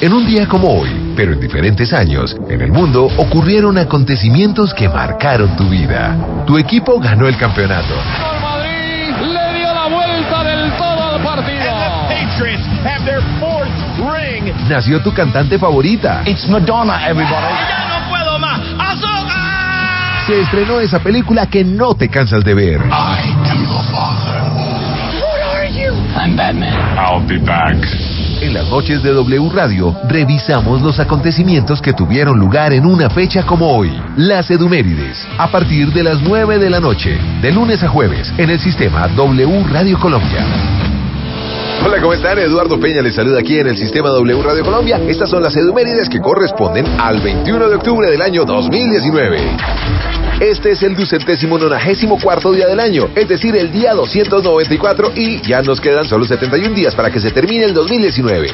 En un día como hoy, pero en diferentes años, en el mundo ocurrieron acontecimientos que marcaron tu vida. Tu equipo ganó el campeonato. El Madrid le dio la vuelta del todo al partido. Patriots have their fourth ring. Nació tu cantante favorita. It's Madonna, everybody. ¡Ya no puedo más! ¡Azúcar! Se estrenó esa película que no te cansas de ver. I am the Father. What are you? I'm Batman. I'll be back. En las noches de W Radio, revisamos los acontecimientos que tuvieron lugar en una fecha como hoy. Las Edumérides, a partir de las 9 de la noche, de lunes a jueves, en el sistema W Radio Colombia. Hola, ¿cómo están? Eduardo Peña les saluda aquí en el sistema W Radio Colombia. Estas son las Edumérides que corresponden al 21 de octubre del año 2019. Este es el 294º día del año, es decir, el día 294, y ya nos quedan solo 71 días para que se termine el 2019.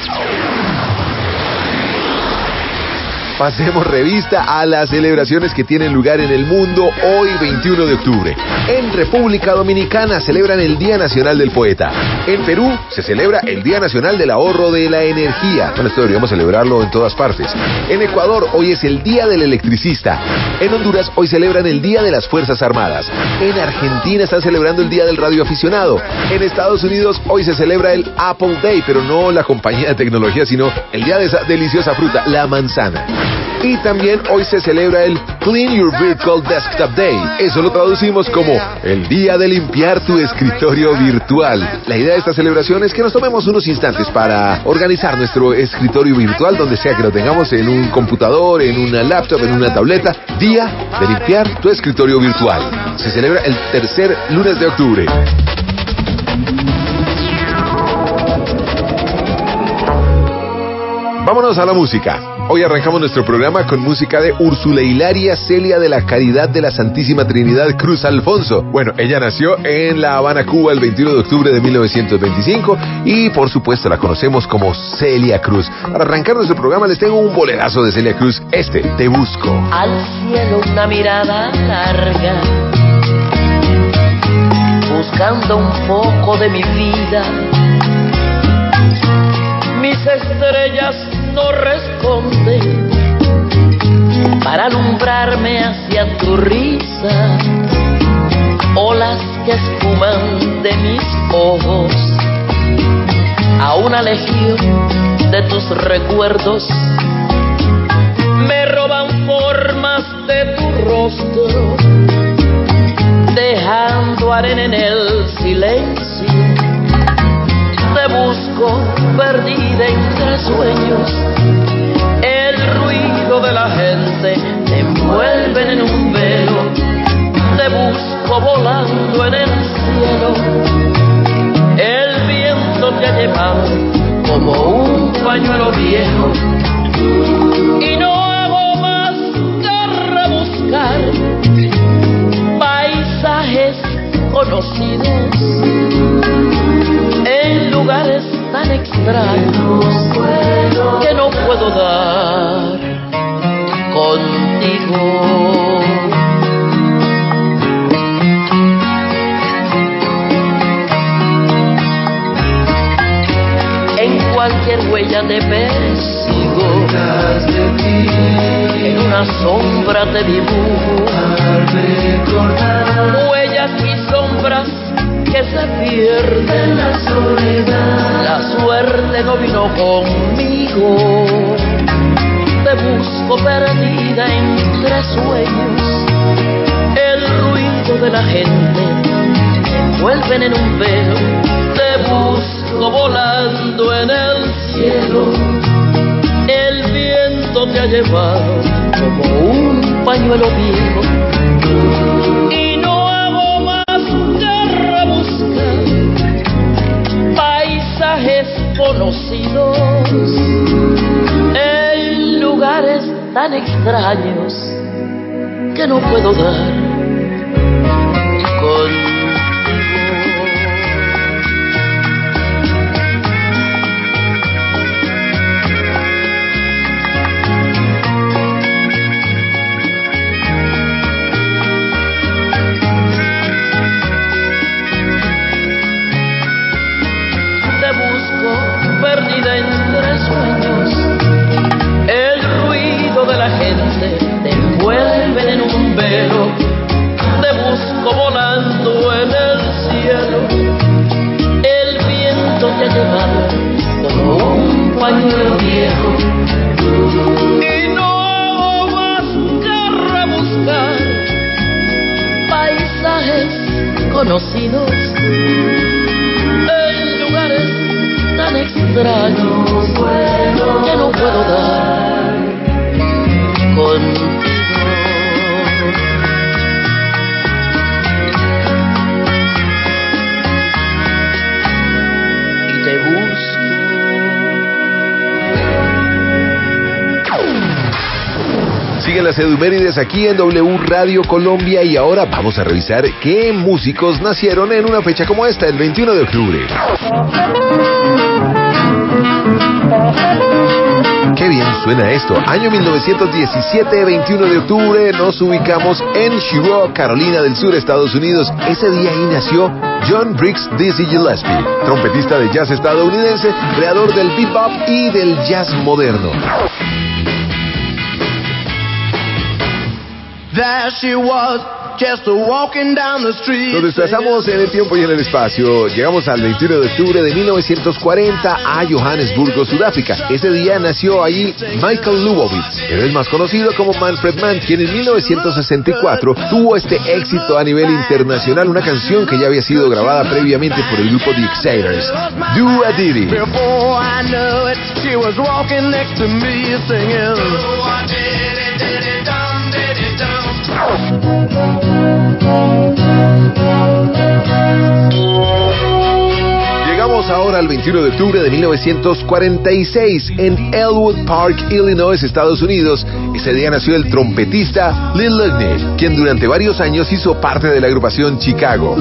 Pasemos revista a las celebraciones que tienen lugar en el mundo hoy 21 de octubre. En República Dominicana celebran el Día Nacional del Poeta. En Perú se celebra el Día Nacional del Ahorro de la Energía. Bueno, esto deberíamos celebrarlo en todas partes. En Ecuador hoy es el Día del Electricista. En Honduras hoy celebran el Día de las Fuerzas Armadas. En Argentina están celebrando el Día del Radioaficionado. En Estados Unidos hoy se celebra el Apple Day, pero no la compañía de tecnología, sino el día de esa deliciosa fruta, la manzana. Y también hoy se celebra el Clean Your Virtual Desktop Day. Eso lo traducimos como el día de limpiar tu escritorio virtual. La idea de esta celebración es que nos tomemos unos instantes para organizar nuestro escritorio virtual, donde sea que lo tengamos, en un computador, en una laptop, en una tableta. Día de limpiar tu escritorio virtual. Se celebra el tercer lunes de octubre. Vámonos a la música. Hoy arrancamos nuestro programa con música de Úrsula Hilaria Celia de la Caridad de la Santísima Trinidad Cruz Alfonso. Bueno, ella nació en La Habana, Cuba, el 21 de octubre de 1925 y por supuesto la conocemos como Celia Cruz. Para arrancar nuestro programa les tengo un bolerazo de Celia Cruz, Te Busco. Al cielo una mirada larga, buscando un poco de mi vida. Mis estrellas no responden para alumbrarme hacia tu risa. Olas que esfuman de mis ojos a una legión de tus recuerdos me roban formas de tu rostro, dejando arena en el silencio. Te busco perdida entre sueños, el ruido de la gente te envuelve en un velo. Te busco volando en el cielo, el viento te ha llevado como un pañuelo viejo y no hago más que rebuscar paisajes conocidos en lugares tan extraños que no puedo dar contigo. En cualquier huella te persigo, en una sombra te dibujo, huellas y sombras que se pierde en la soledad. La suerte no vino conmigo. Te busco perdida entre sueños, el ruido de la gente te envuelven en un velo. Te busco volando en el cielo, el viento te ha llevado como un pañuelo viejo y no hago más paisajes conocidos en lugares tan extraños que no puedo dar contigo. Perdida entre sueños, Siguen las edumérides aquí en W Radio Colombia y ahora vamos a revisar qué músicos nacieron en una fecha como esta, el 21 de octubre. Qué bien suena esto. Año 1917, 21 de octubre, nos ubicamos en Chicago, Carolina del Sur, Estados Unidos. Ese día ahí nació John Briggs Dizzy Gillespie, trompetista de jazz estadounidense, creador del bebop y del jazz moderno. There she was, just walking down the street. Nos desplazamos en el tiempo y en el espacio. Llegamos al 21 de octubre de 1940 a Johannesburgo, Sudáfrica. Ese día nació allí Michael Lubowitz, pero es más conocido como Manfred Mann, quien en 1964 tuvo este éxito a nivel internacional, una canción que ya había sido grabada previamente por el grupo The Exciters, Do a Diddy. Before I knew it, she was walking next to me singing, do a diddy diddy dum diddy dum. Llegamos ahora al 21 de octubre de 1946 en Elwood Park, Illinois, Estados Unidos. Ese día nació el trompetista Lil Lugney, quien durante varios años hizo parte de la agrupación Chicago.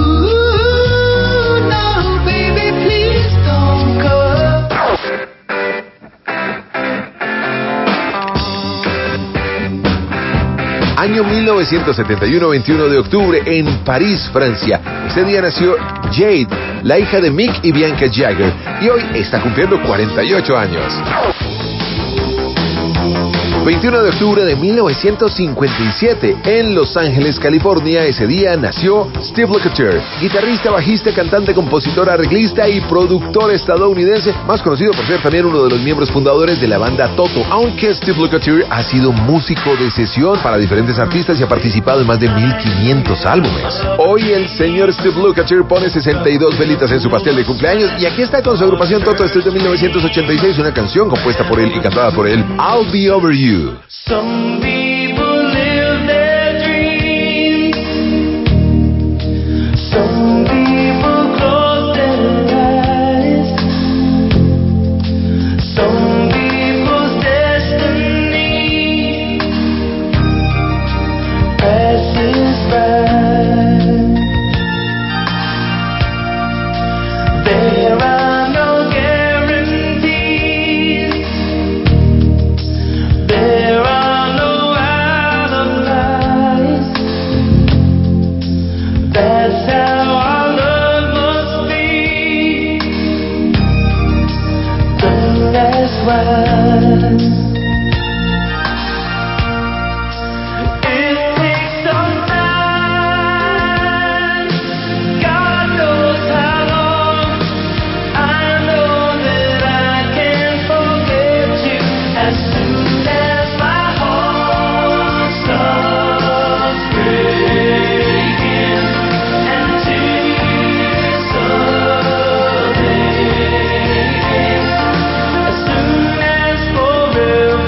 Año 1971, 21 de octubre, en París, Francia. Ese día nació Jade, la hija de Mick y Bianca Jagger, y hoy está cumpliendo 48 años. 21 de octubre de 1957, en Los Ángeles, California. Ese día nació Steve Lukather, guitarrista, bajista, cantante, compositor, arreglista y productor estadounidense, más conocido por ser también uno de los miembros fundadores de la banda Toto, aunque Steve Lukather ha sido músico de sesión para diferentes artistas y ha participado en más de 1500 álbumes. Hoy el señor Steve Lukather pone 62 velitas en su pastel de cumpleaños y aquí está con su agrupación Toto. Este es de 1986, una canción compuesta por él y cantada por él, I'll Be Over You. Some people live their dreams. Some people close their eyes. Some people's destiny passes by. There are no guarantees. There are no alibis. That's how our love must be. Don't ask why. It takes some time. God knows how long. I know that I can forget you as soon as my heart stops breaking and tears start raining. As soon as forever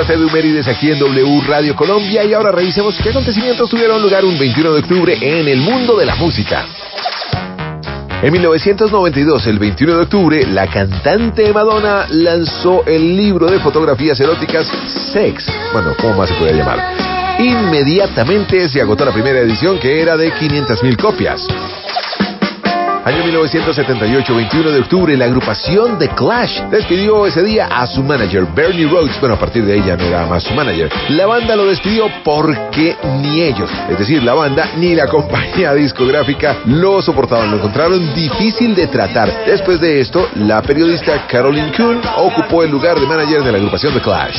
Quédate de Humérides aquí en W Radio Colombia y ahora revisemos qué acontecimientos tuvieron lugar un 21 de octubre en el mundo de la música. En 1992, el 21 de octubre, la cantante Madonna lanzó el libro de fotografías eróticas Sex. Bueno, ¿cómo más se puede llamar? Inmediatamente se agotó la primera edición, que era de 500,000 copias. Año 1978, 21 de octubre, la agrupación The Clash despidió ese día a su manager, Bernie Rhodes. Bueno, a partir de ahí ya no era más su manager. La banda lo despidió porque ni ellos, es decir, la banda, ni la compañía discográfica lo soportaban. Lo encontraron difícil de tratar. Después de esto, la periodista Caroline Kuhn ocupó el lugar de manager de la agrupación The Clash.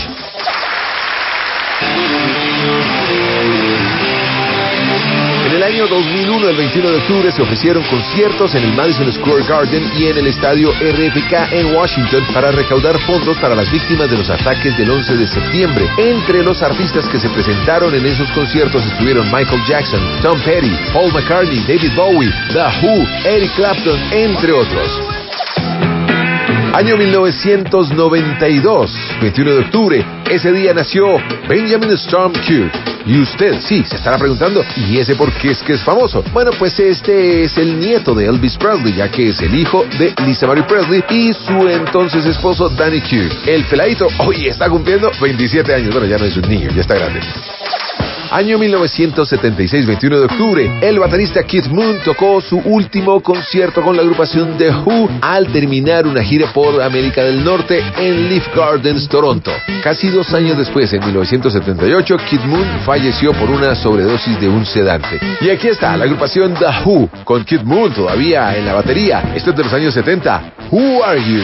En el año 2001, el 21 de octubre, se ofrecieron conciertos en el Madison Square Garden y en el estadio RFK en Washington para recaudar fondos para las víctimas de los ataques del 11 de septiembre. Entre los artistas que se presentaron en esos conciertos estuvieron Michael Jackson, Tom Petty, Paul McCartney, David Bowie, The Who, Eric Clapton, entre otros. Año 1992, 21 de octubre, ese día nació Benjamin Storm Q. Y usted, sí, se estará preguntando, ¿y ese por qué es que es famoso? Bueno, pues este es el nieto de Elvis Presley, ya que es el hijo de Lisa Marie Presley y su entonces esposo Danny Q. El peladito hoy está cumpliendo 27 años, bueno, ya no es un niño, ya está grande. Año 1976, 21 de octubre, el baterista Keith Moon tocó su último concierto con la agrupación The Who al terminar una gira por América del Norte en Leaf Gardens, Toronto. Casi 2 años después, en 1978, Keith Moon falleció por una sobredosis de un sedante. Y aquí está la agrupación The Who, con Keith Moon todavía en la batería. Esto es de los años 70. Who Are You?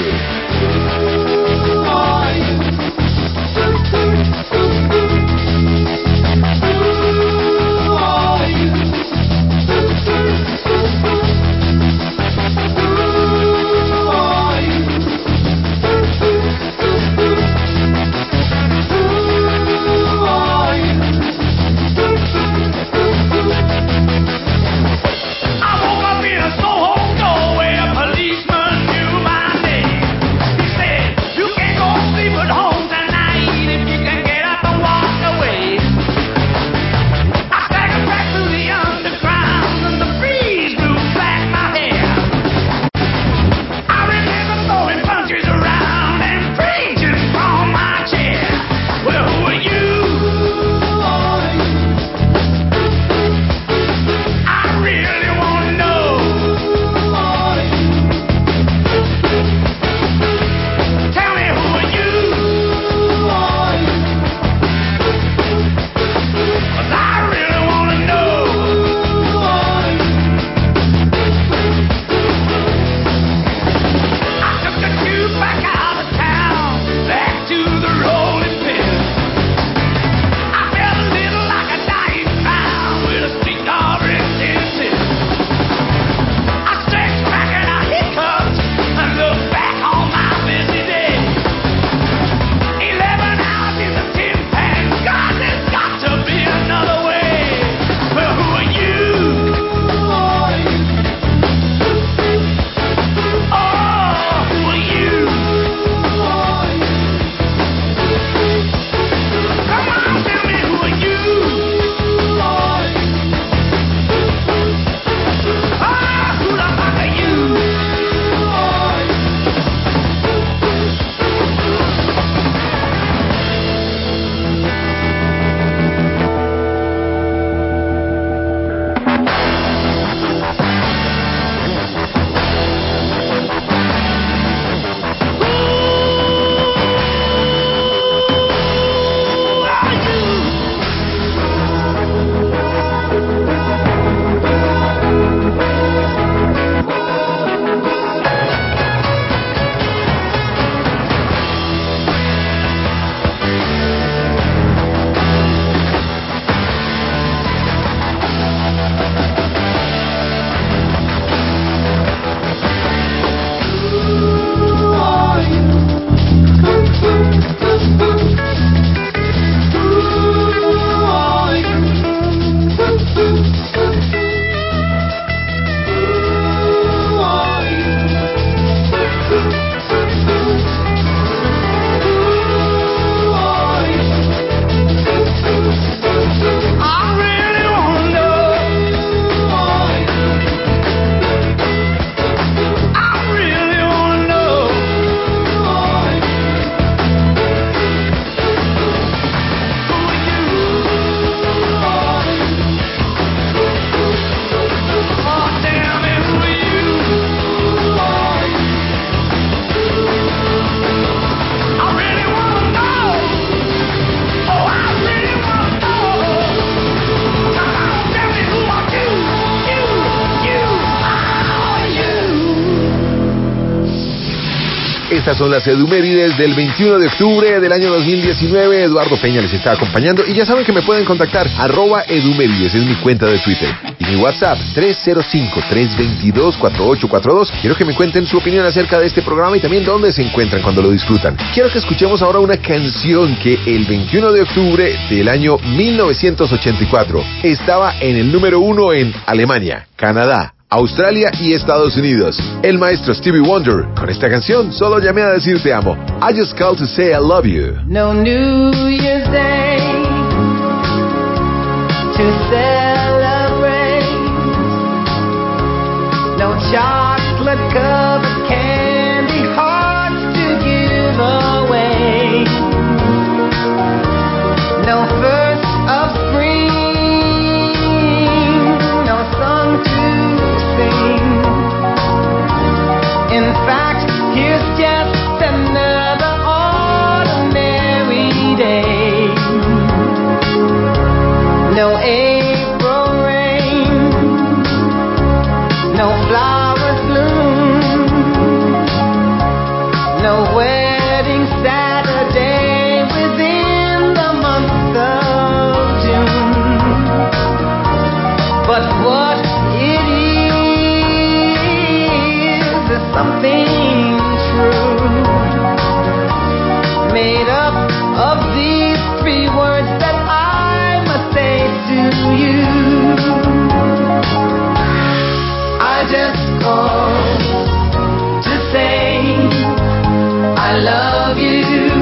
Estas son las Edumérides del 21 de octubre del año 2019. Eduardo Peña les está acompañando y ya saben que me pueden contactar, @Edumérides es mi cuenta de Twitter. Y mi WhatsApp, 305-322-4842. Quiero que me cuenten su opinión acerca de este programa y también dónde se encuentran cuando lo disfrutan. Quiero que escuchemos ahora una canción que el 21 de octubre del año 1984 estaba en el número 1 en Alemania, Canadá, Australia y Estados Unidos. El maestro Stevie Wonder, con esta canción, Solo llamé a decir te amo. I just called to say I love you. No New Year's Day to celebrate. No chocolate covered candy hearts to give away. No first of spring, no song to sing. In fact, here's just another ordinary day. No April rain, no flowers bloom, no wedding Saturday within the month of June. But what it is something true, made up of these three words that I must say to you. I just called to say I love you.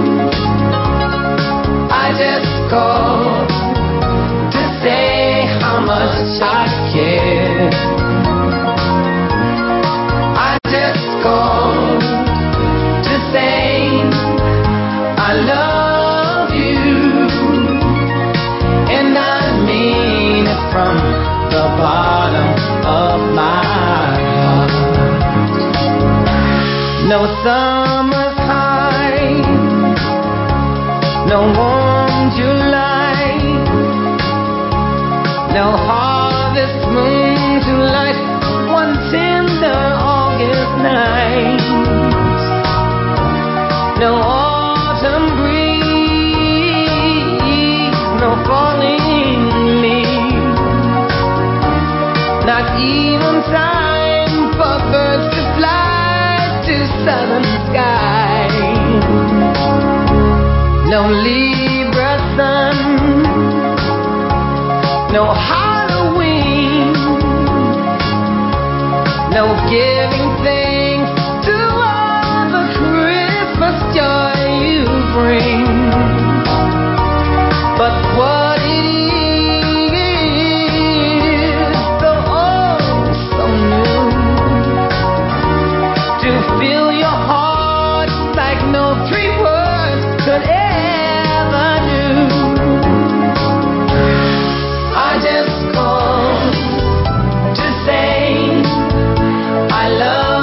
I just called to say how much I care. I just called to say I love you, and I mean it from the bottom of my heart. No summer's high, no warm July, no harvest moon to light one tender August night, no autumn breeze, no falling leaves, not even time for birds to fly to southern skies, no Libra sun, no Halloween, no giving thanks to all the Christmas joy you bring. But what it is, so oh, so new, to fill your heart like no three words could ever do. I just called to say I love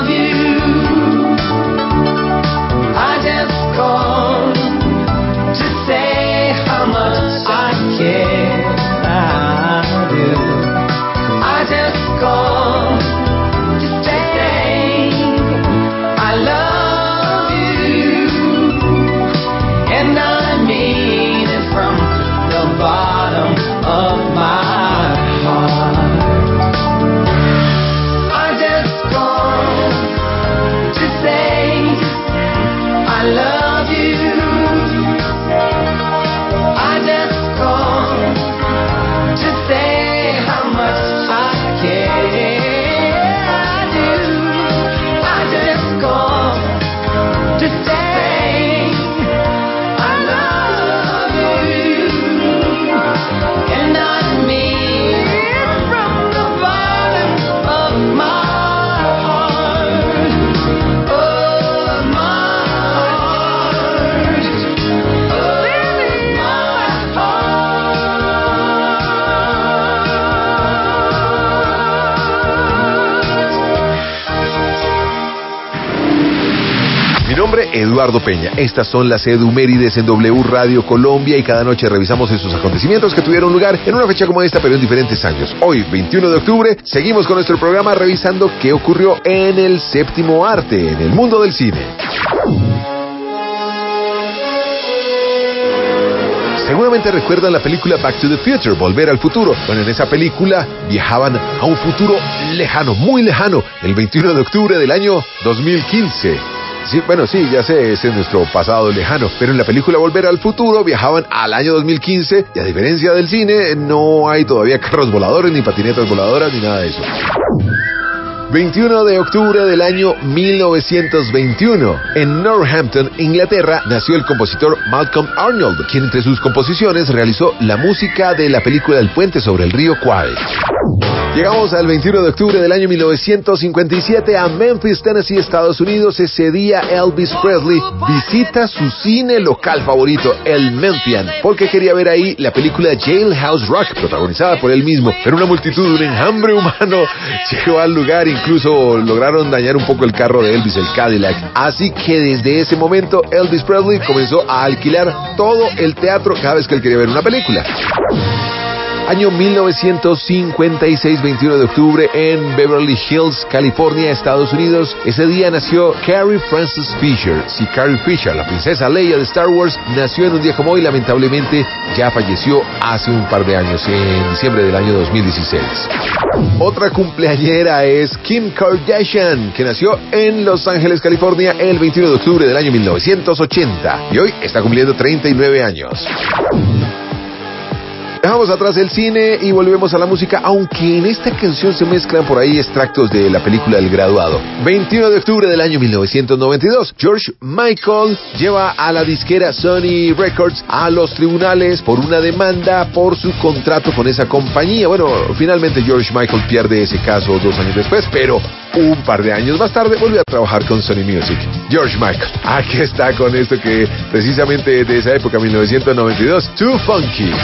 Eduardo Peña. Estas son las edumérides en W Radio Colombia y cada noche revisamos esos acontecimientos que tuvieron lugar en una fecha como esta, pero en diferentes años. Hoy, 21 de octubre, seguimos con nuestro programa revisando qué ocurrió en el séptimo arte, en el mundo del cine. Seguramente recuerdan la película Back to the Future, Volver al Futuro. Bueno, en esa película viajaban a un futuro lejano, muy lejano, el 21 de octubre del año 2015. Sí, bueno, sí, ya sé, ese es nuestro pasado lejano, pero en la película Volver al Futuro viajaban al año 2015 y a diferencia del cine, no hay todavía carros voladores, ni patinetas voladoras, ni nada de eso. 21 de octubre del año 1921. En Northampton, Inglaterra, nació el compositor Malcolm Arnold, quien entre sus composiciones realizó la música de la película El puente sobre el río Kwai. Llegamos al 21 de octubre del año 1957 a Memphis, Tennessee, Estados Unidos. Ese día Elvis Presley visita su cine local favorito, el Memphian, porque quería ver ahí la película Jailhouse Rock, protagonizada por él mismo. Pero una multitud, un enjambre humano llegó al lugar, incluso lograron dañar un poco el carro de Elvis, el Cadillac. Así que desde ese momento Elvis Presley comenzó a alquilar todo el teatro cada vez que él quería ver una película. Año 1956, 21 de octubre, en Beverly Hills, California, Estados Unidos. Ese día nació Carrie Frances Fisher. Sí, Carrie Fisher, la princesa Leia de Star Wars, nació en un día como hoy. Lamentablemente ya falleció hace un par de años, en diciembre del año 2016. Otra cumpleañera es Kim Kardashian, que nació en Los Ángeles, California, el 21 de octubre del año 1980. Y hoy está cumpliendo 39 años. Dejamos atrás el cine y volvemos a la música, aunque en esta canción se mezclan por ahí extractos de la película El Graduado. 21 de octubre del año 1992, George Michael lleva a la disquera Sony Records a los tribunales por una demanda por su contrato con esa compañía. Bueno, finalmente George Michael pierde ese caso 2 años después, pero un par de años más tarde volvió a trabajar con Sony Music. George Michael, aquí está con esto que precisamente de esa época, 1992, Too Funky.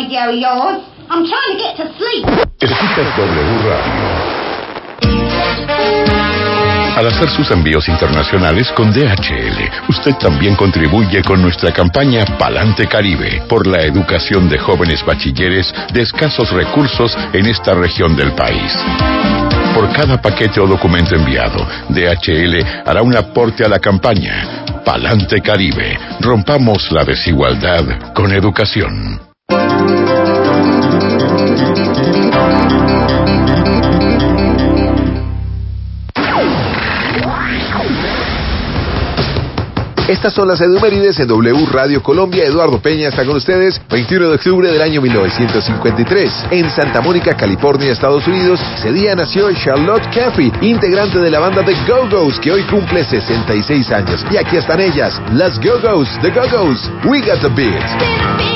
radio of yours. I'm trying to get to sleep. Escuchas W Radio. Al hacer sus envíos internacionales con DHL, usted también contribuye con nuestra campaña Palante Caribe por la educación de jóvenes bachilleres de escasos recursos en esta región del país. Por cada paquete o documento enviado, DHL hará un aporte a la campaña Palante Caribe. Rompamos la desigualdad con educación. Estas son las efemérides en W Radio Colombia. Eduardo Peña está con ustedes. 21 de octubre del año 1953. En Santa Mónica, California, Estados Unidos, ese día nació Charlotte Caffey, integrante de la banda The Go-Go's, que hoy cumple 66 años. Y aquí están ellas, las Go-Go's, The Go-Go's, We Got the Beat.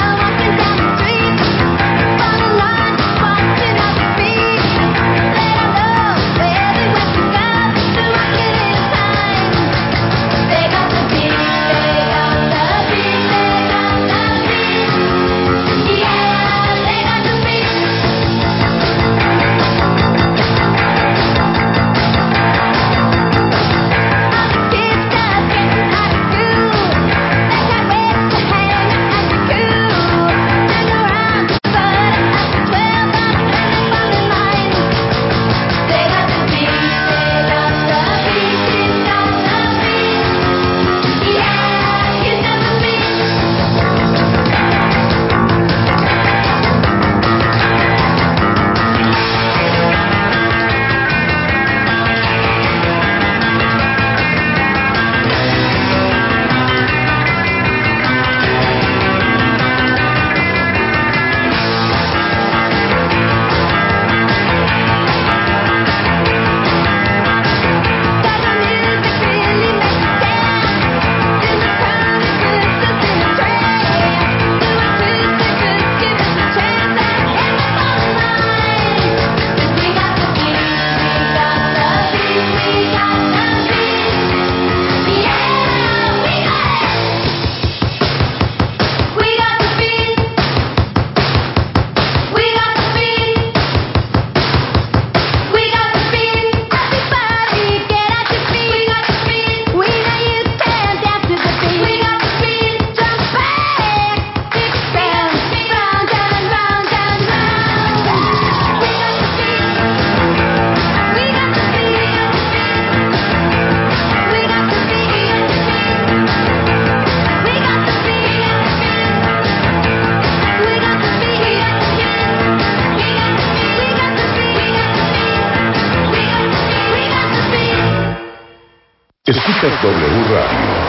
Escuchas W Radio.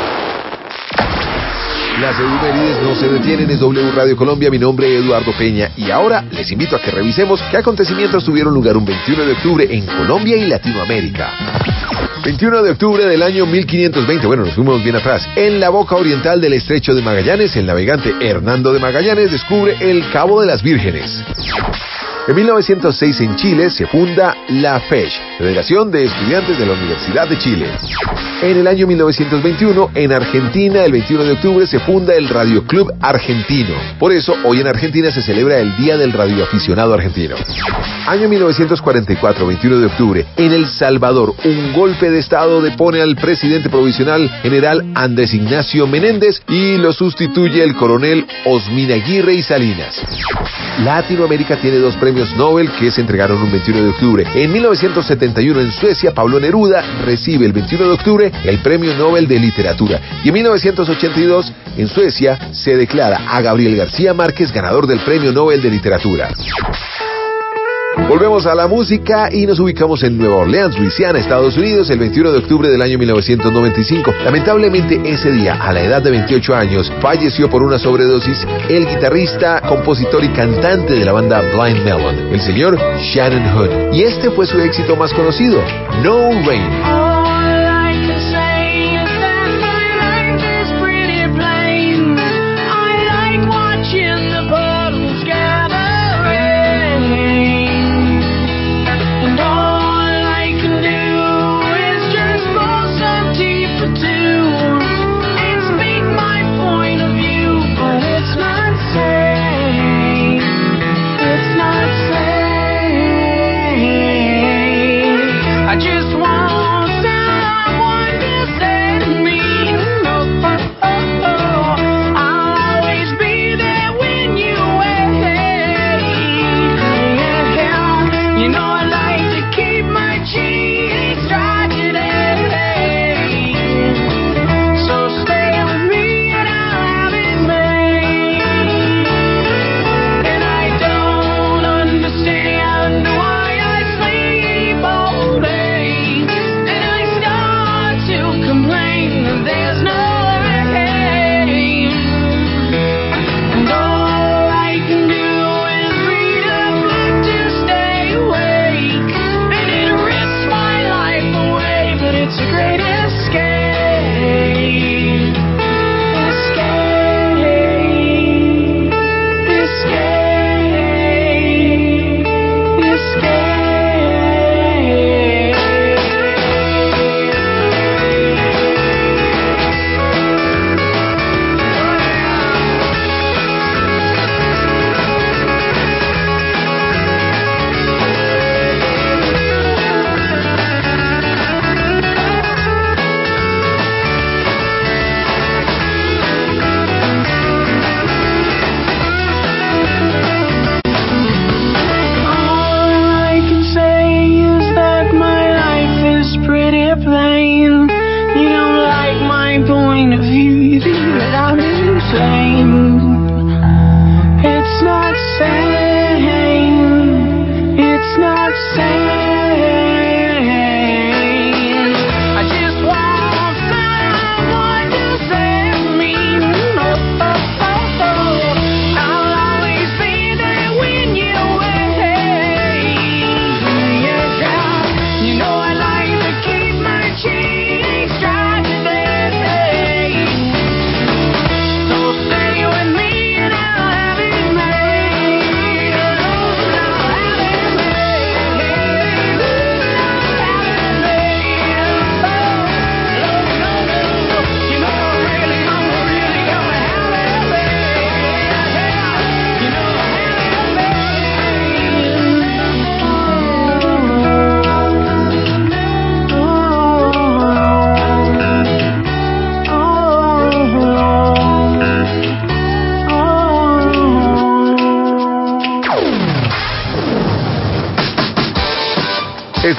Las efemérides no se detienen, es W Radio Colombia, mi nombre es Eduardo Peña y ahora les invito a que revisemos qué acontecimientos tuvieron lugar un 21 de octubre en Colombia y Latinoamérica. 21 de octubre del año 1520, bueno, nos fuimos bien atrás. En la boca oriental del Estrecho de Magallanes, el navegante Hernando de Magallanes descubre el Cabo de las Vírgenes. En 1906 en Chile se funda la FECH, Federación de Estudiantes de la Universidad de Chile. En el año 1921, en Argentina, el 21 de octubre, se funda el Radio Club Argentino. Por eso, hoy en Argentina se celebra el Día del Radioaficionado Argentino. Año 1944, 21 de octubre, en El Salvador, un golpe de Estado depone al presidente provisional general Andrés Ignacio Menéndez y lo sustituye el coronel Osmin Aguirre y Salinas. Latinoamérica tiene dos premios Nobel que se entregaron un 21 de octubre. En 1971 en Suecia, Pablo Neruda recibe el 21 de octubre el Premio Nobel de Literatura. Y en 1982 en Suecia se declara a Gabriel García Márquez ganador del Premio Nobel de Literatura. Volvemos a la música y nos ubicamos en Nueva Orleans, Luisiana, Estados Unidos, el 21 de octubre del año 1995. Lamentablemente, ese día, a la edad de 28 años, falleció por una sobredosis el guitarrista, compositor y cantante de la banda Blind Melon, el señor Shannon Hoon. Y este fue su éxito más conocido, No Rain.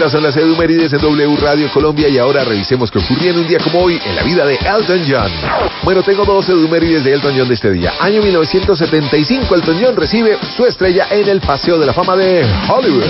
Estas son las Edumérides en W Radio Colombia y ahora revisemos qué ocurría en un día como hoy en la vida de Elton John. Bueno, tengo 2 Edumérides de Elton John de este día. Año 1975, Elton John recibe su estrella en el Paseo de la Fama de Hollywood.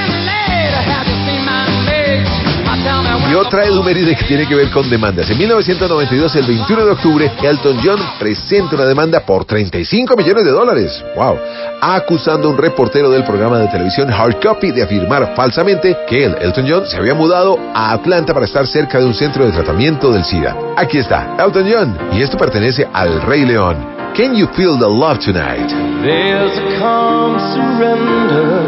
Y otra eduméride que tiene que ver con demandas. En 1992, el 21 de octubre, Elton John presenta una demanda por $35 millones. ¡Wow! Acusando a un reportero del programa de televisión Hard Copy de afirmar falsamente que él, Elton John, se había mudado a Atlanta para estar cerca de un centro de tratamiento del SIDA. Aquí está, Elton John. Y esto pertenece al Rey León. Can you feel the love tonight? There's a calm surrender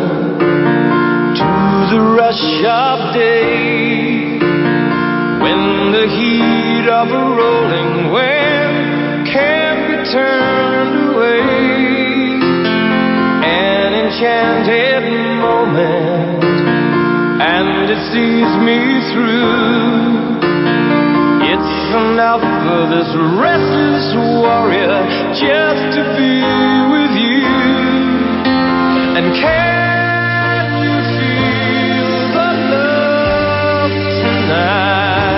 to the rush of day. When the heat of a rolling wave can't be turned away, an enchanted moment, and it sees me through. It's enough for this restless warrior just to be with you. And can you feel the love tonight?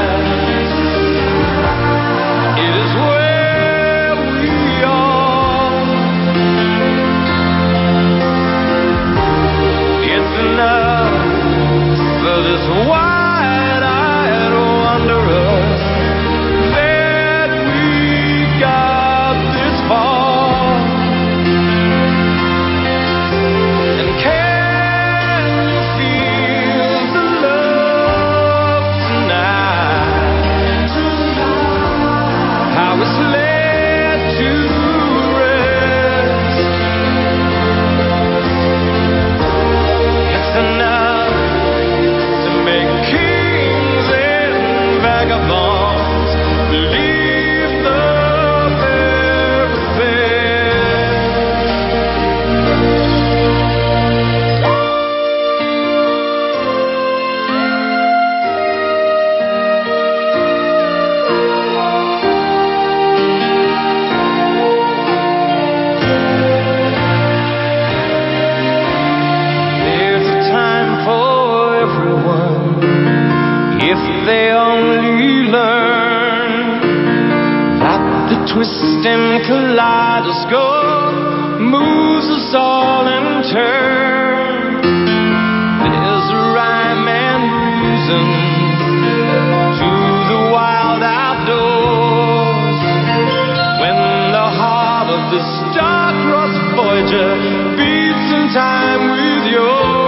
Wide-eyed wanderer that we got this far. And can you feel the love tonight? How it's led to rest. It's enough vagabonds leave the very There's a time for everyone if they only learn that the twisting kaleidoscope moves us all in turn. There's a rhyme and reason to the wild outdoors when the heart of the star-crossed Voyager beats in time with yours.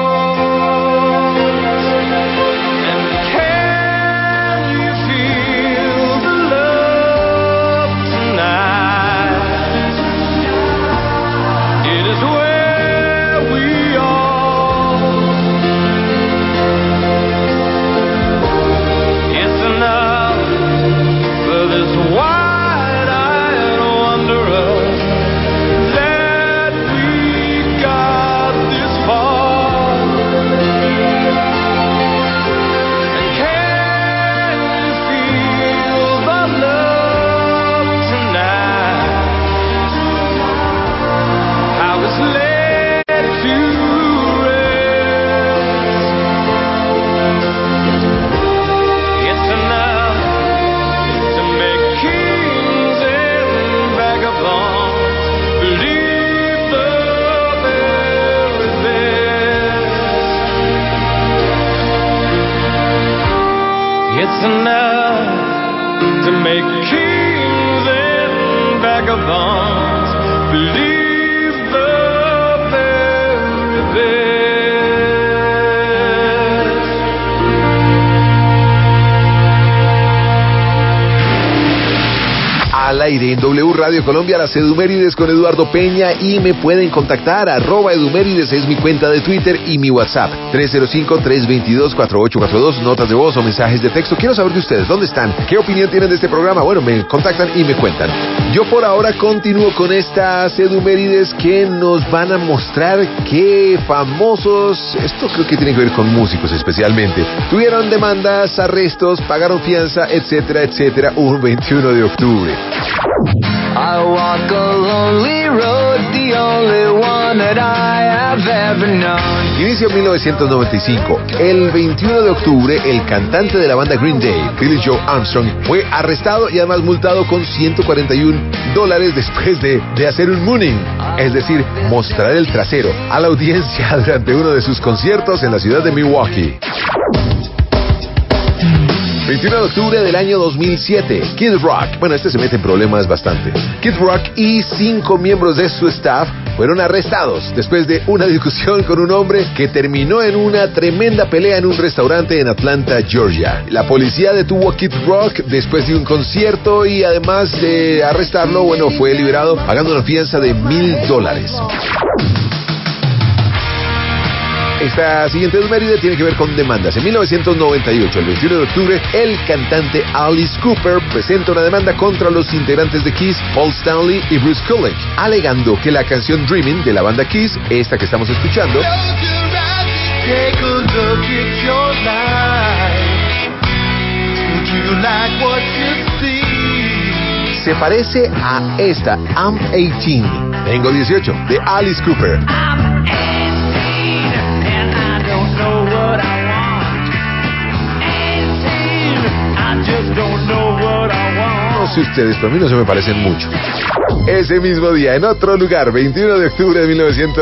It's enough to make kings and vagabonds believe the very best. Al aire en W Radio Colombia, las Edumérides con Eduardo Peña, y me pueden contactar, @Edumérides es mi cuenta de Twitter y mi WhatsApp, 305-322-4842, notas de voz o mensajes de texto. Quiero saber de ustedes, ¿dónde están? ¿Qué opinión tienen de este programa? Bueno, me contactan y me cuentan. Yo por ahora continúo con estas Edumérides que nos van a mostrar que famosos, esto creo que tiene que ver con músicos especialmente, tuvieron demandas, arrestos, pagaron fianza, etcétera, etcétera, un 21 de octubre. I walk a lonely road, the only one that I have ever known. Inicio 1995. El 21 de octubre, el cantante de la banda Green Day, Billy Joe Armstrong, fue arrestado y además multado con $141 después de hacer un mooning, es decir, mostrar el trasero a la audiencia durante uno de sus conciertos en la ciudad de Milwaukee. 21 de octubre del año 2007, Kid Rock, bueno, se mete en problemas bastante. Kid Rock y 5 miembros de su staff fueron arrestados después de una discusión con un hombre que terminó en una tremenda pelea en un restaurante en Atlanta, Georgia. La policía detuvo a Kid Rock después de un concierto y además de arrestarlo, bueno, fue liberado pagando una fianza de $1,000. Esta siguiente efeméride tiene que ver con demandas. En 1998, el 21 de octubre, el cantante Alice Cooper presenta una demanda contra los integrantes de Kiss, Paul Stanley y Bruce Kulick, alegando que la canción Dreaming de la banda Kiss, esta que estamos escuchando, se parece a esta, I'm 18, tengo 18, de Alice Cooper. No sé ustedes, pero a mí no se me parecen mucho. Ese mismo día, en otro lugar, 21 de octubre de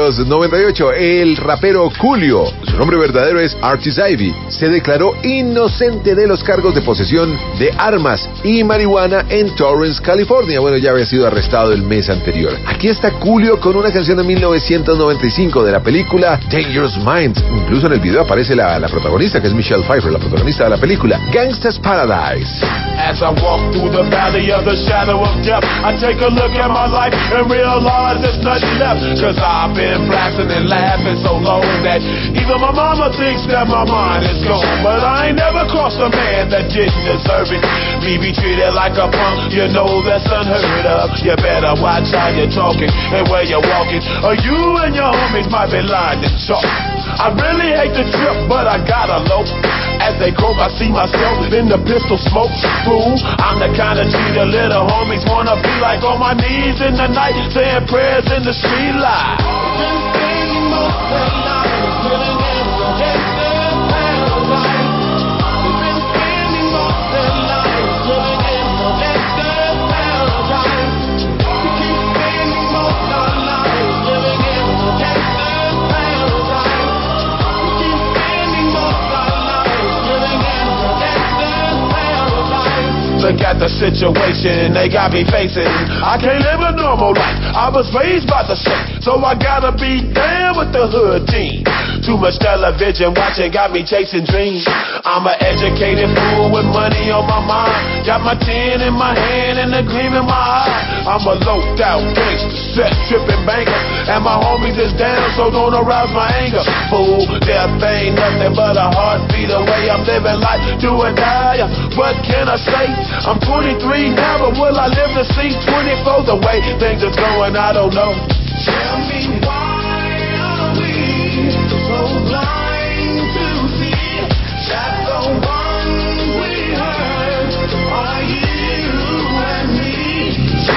1998, el rapero Coolio, su nombre verdadero es Artis Ivy, se declaró inocente de los cargos de posesión de armas y marihuana en Torrance, California. Bueno, ya había sido arrestado el mes anterior. Aquí está Coolio con una canción de 1995 de la película Dangerous Minds. Incluso en el video aparece la protagonista, que es Michelle Pfeiffer, la protagonista de la película Gangsta's Paradise. As I walk through the valley of the shadow of death, I take a look at my life and realize there's nothing left. Cause I've been blasting and laughing so long that even my mama thinks that my mind is gone. But I ain't never crossed a man that didn't deserve it. Me be treated like a punk, you know that's unheard of. You better watch how you're talking and where you're walking, or you and your homies might be lying in chalk. I really hate the trip, but I gotta low. As they croak, I see myself in the pistol smoke. Fool, I'm the kind of G the little homies wanna be like, on my knees in the night, saying prayers in the street light. Been spending most of their lives living in the gangster paradise. They've been spending most of their lives living in the gangster paradise. We keep spending most of our lives living in the gangster paradise. We keep spending most of our lives living in the gangster paradise. Look at the situation they got me facing. I can't live a normal life. I was raised by the shit, so I gotta be down with the hood team. Too much television watching got me chasing dreams. I'm an educated fool with money on my mind. Got my 10 in my hand and a gleam in my eye. I'm a loped out gangster, set tripping banker, and my homies is down, so don't arouse my anger. Fool, death ain't nothing but a heartbeat away. I'm living life, do or die. What can I say? I'm 23 now, but will I live to see 24? The way things are going, I don't know. Tell me why are we so blind to see that the ones we hurt are you and me?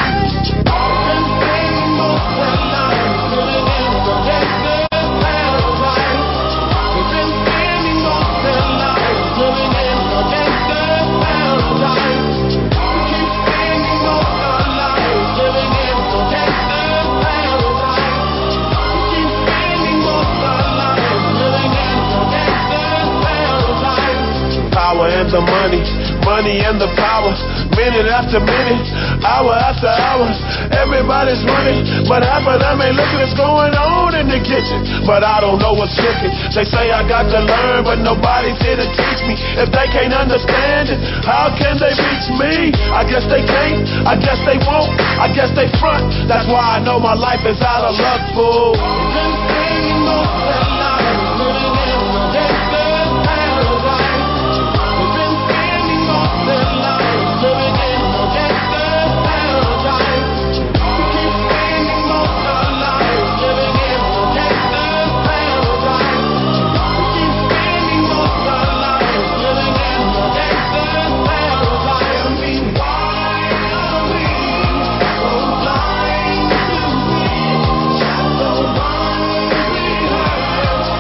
Been spending most of their lives living in the gangster paradise. They've been spending most of their lives living in the gangster paradise. We keep spending most of our lives living in the gangster paradise. We keep spending most of our lives living in the gangster paradise. Power and the money, money and the power. Minute after minute, hour after hour, everybody's running, but half of them ain't looking what's going on in the kitchen. But I don't know what's cooking. They say I got to learn, but nobody's here to teach me. If they can't understand it, how can they reach me? I guess they can't, I guess they won't, I guess they front. That's why I know my life is out of luck, fool. Been spending most of their lives living in the gangster paradise. They've been spending most of their lives living in the gangster paradise. We keep spending most of our lives living in the gangster paradise. We keep spending most of our lives living in the gangster paradise. Tell me why are we so blind to see that the ones we hurt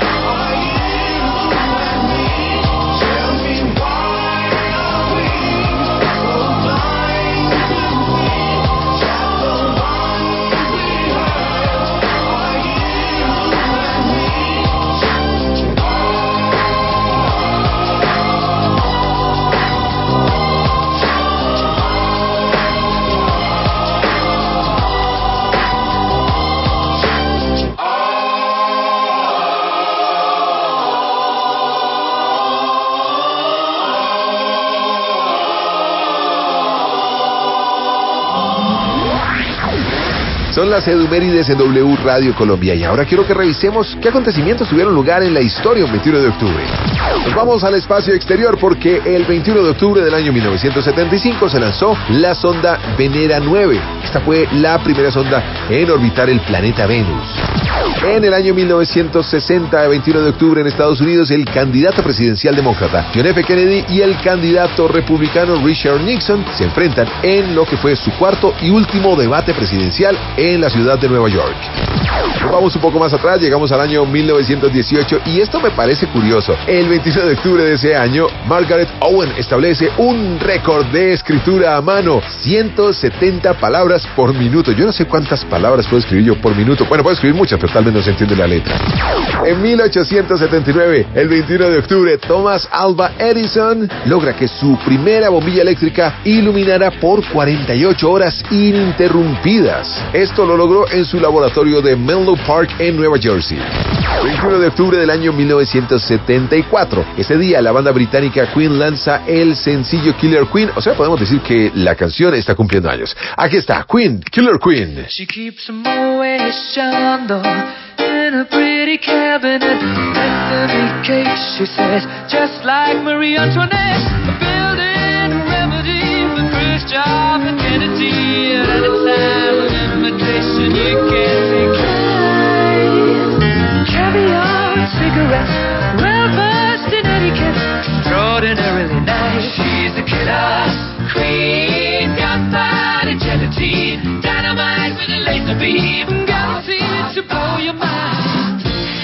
Son las edumérides en W Radio Colombia y ahora quiero que revisemos qué acontecimientos tuvieron lugar en la historia un 21 de octubre. Nos vamos al espacio exterior porque el 21 de octubre del año 1975 se lanzó la sonda Venera 9. Esta fue la primera sonda en orbitar el planeta Venus. En el año 1960, 21 de octubre, en Estados Unidos, el candidato presidencial demócrata John F. Kennedy y el candidato republicano Richard Nixon se enfrentan en lo que fue su cuarto y último debate presidencial en la ciudad de Nueva York. Nos vamos un poco más atrás, llegamos al año 1918 y esto me parece curioso. El 21 de octubre de ese año, Margaret Owen establece un récord de escritura a mano, 170 palabras por minuto. Yo no sé cuántas palabras puedo escribir yo por minuto. Bueno, puedo escribir muchas, pero tal vez no se entiende la letra. En 1879, el 21 de octubre, Thomas Alva Edison logra que su primera bombilla eléctrica iluminara por 48 horas ininterrumpidas. Esto lo logró en su laboratorio de Menlo Park en Nueva Jersey. 21 de octubre del año 1974. Ese día la banda británica Queen lanza el sencillo Killer Queen, o sea, podemos decir que la canción está cumpliendo años. Aquí está, Queen, Killer Queen. She keeps them always shined in a pretty cabinet. Destiny case, she says, just like Marie Antoinette. A building remedy for Khrushchev and Kennedy. At any time of invitation you can't decline. Caviar and cigarettes, well-versed in etiquette, extraordinarily nice. She's a killer queen, gunpowder gelatine, dynamite with a laser beam, guaranteed to blow your mind.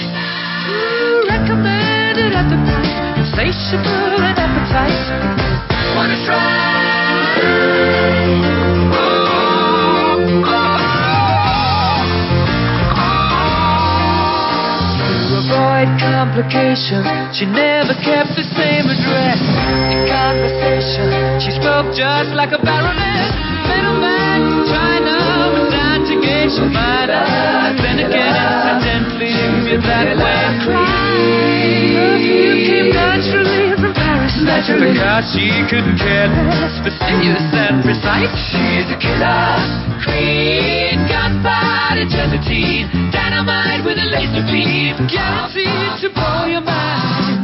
Recommended at the price, insatiable and appetite. Wanna try? Complications, she never kept the same address. In conversation, she spoke just like a baroness. Middleman from China was down to gauge your mind. Then again, incidentally, you're that way. Perfume came naturally from Paris. Naturally, because she couldn't care less, fastidious and precise. She's a killer queen, gunpowder gelatine, dynamite with a laser beam, guaranteed to blow your mind.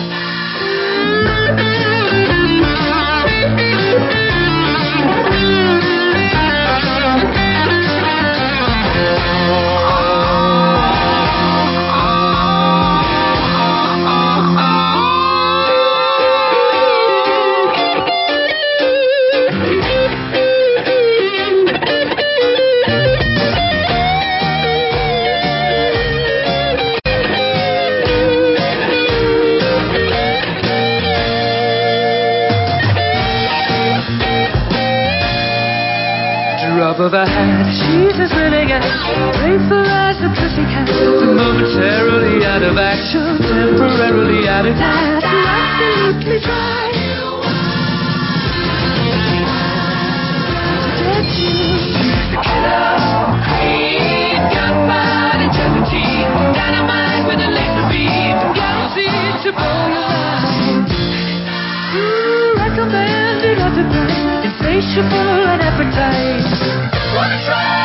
Of a hat, she's as willing as grateful as a pussycat. Momentarily out of action, temporarily out of gas, absolutely dry. She's a killer queen, gunpowder gelatine, dynamite with a laser beam, guaranteed to blow your mind. Recommended at the price, insatiable and appetite. Wanna try?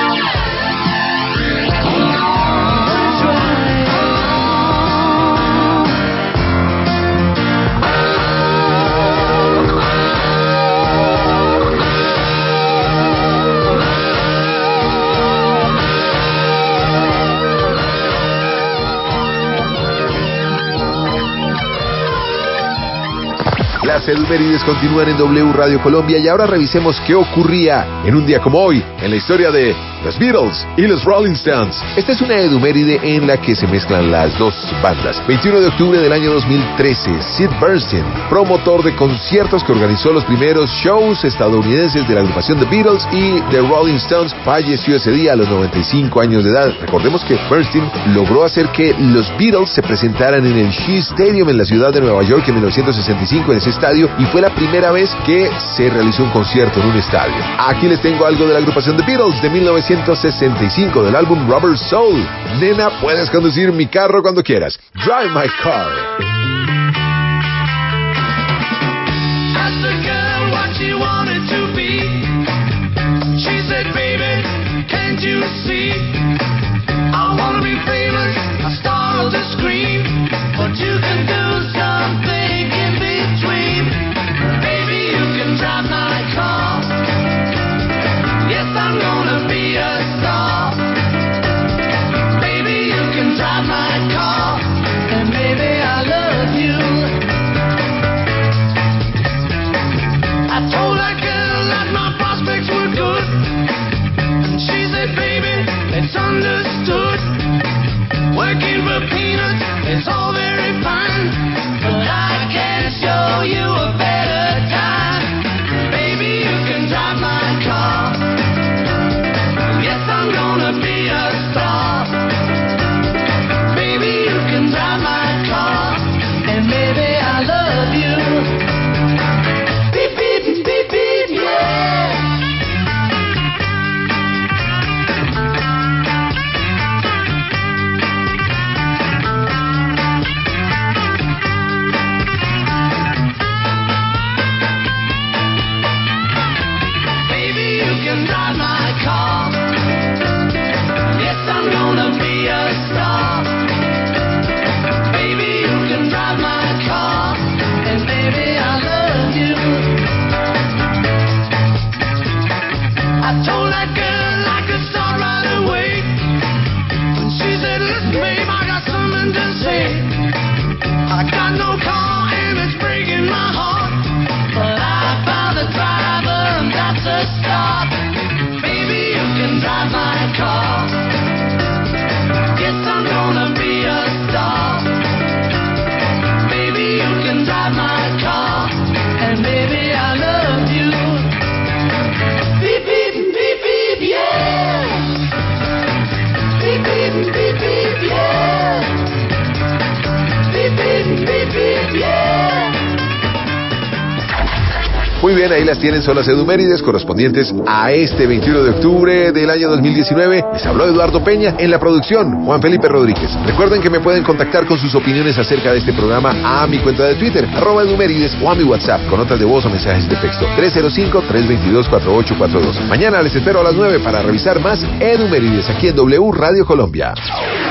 Las efemérides continúan en W Radio Colombia y ahora revisemos qué ocurría en un día como hoy en la historia de los Beatles y los Rolling Stones. Esta es una eduméride en la que se mezclan las dos bandas. 21 de octubre del año 2013, Sid Bernstein, promotor de conciertos que organizó los primeros shows estadounidenses de la agrupación The Beatles y The Rolling Stones, falleció ese día a los 95 años de edad. Recordemos que Bernstein logró hacer que los Beatles se presentaran en el Shea Stadium en la ciudad de Nueva York en 1965 en ese estadio y fue la primera vez que se realizó un concierto en un estadio. Aquí les tengo algo de la agrupación The Beatles de 1965 del álbum Rubber Soul. Nena, puedes conducir mi carro cuando quieras. Drive my car. Asked the girl what she wanted to be. She said, baby, can't you me. I wanna be famous, a star of the screen, but you can do something in between. Baby, you can drive my car. Yes, I'm gonna be a star. Baby, you can drive my car, and baby, I love you. I told that girl that my prospects were good, and she said, baby, it's understood. Working for peanuts is all very fine, but I can show you a better time. Baby, you can drive my car. Yes, I'm gonna be a star. Baby, you can drive my car, and baby, I love you. Beep, beep, beep, beep, yeah. Baby, you can drive my car. Yes, I'm gonna be a star. Baby, you can drive my car, and baby, I love you. I told that girl I could start right away, and she said, listen, babe, I got something to say. I got no car and it's breaking my heart, but I found a driver and that's a start. Baby, you can drive my car. Yes, I'm gonna be a star. Baby, you can drive my car, and baby, I love you. Beep, beep, beep, beep, yeah. Beep, beep, beep, beep, yeah. Beep, beep, beep, beep, yeah. Muy bien, ahí las tienen, son las edumérides correspondientes a este 21 de octubre del año 2019. Les habló Eduardo Peña, en la producción Juan Felipe Rodríguez. Recuerden que me pueden contactar con sus opiniones acerca de este programa a mi cuenta de Twitter, @edumérides, o a mi WhatsApp con notas de voz o mensajes de texto 305-322-4842. Mañana les espero a las 9 para revisar más edumérides aquí en W Radio Colombia.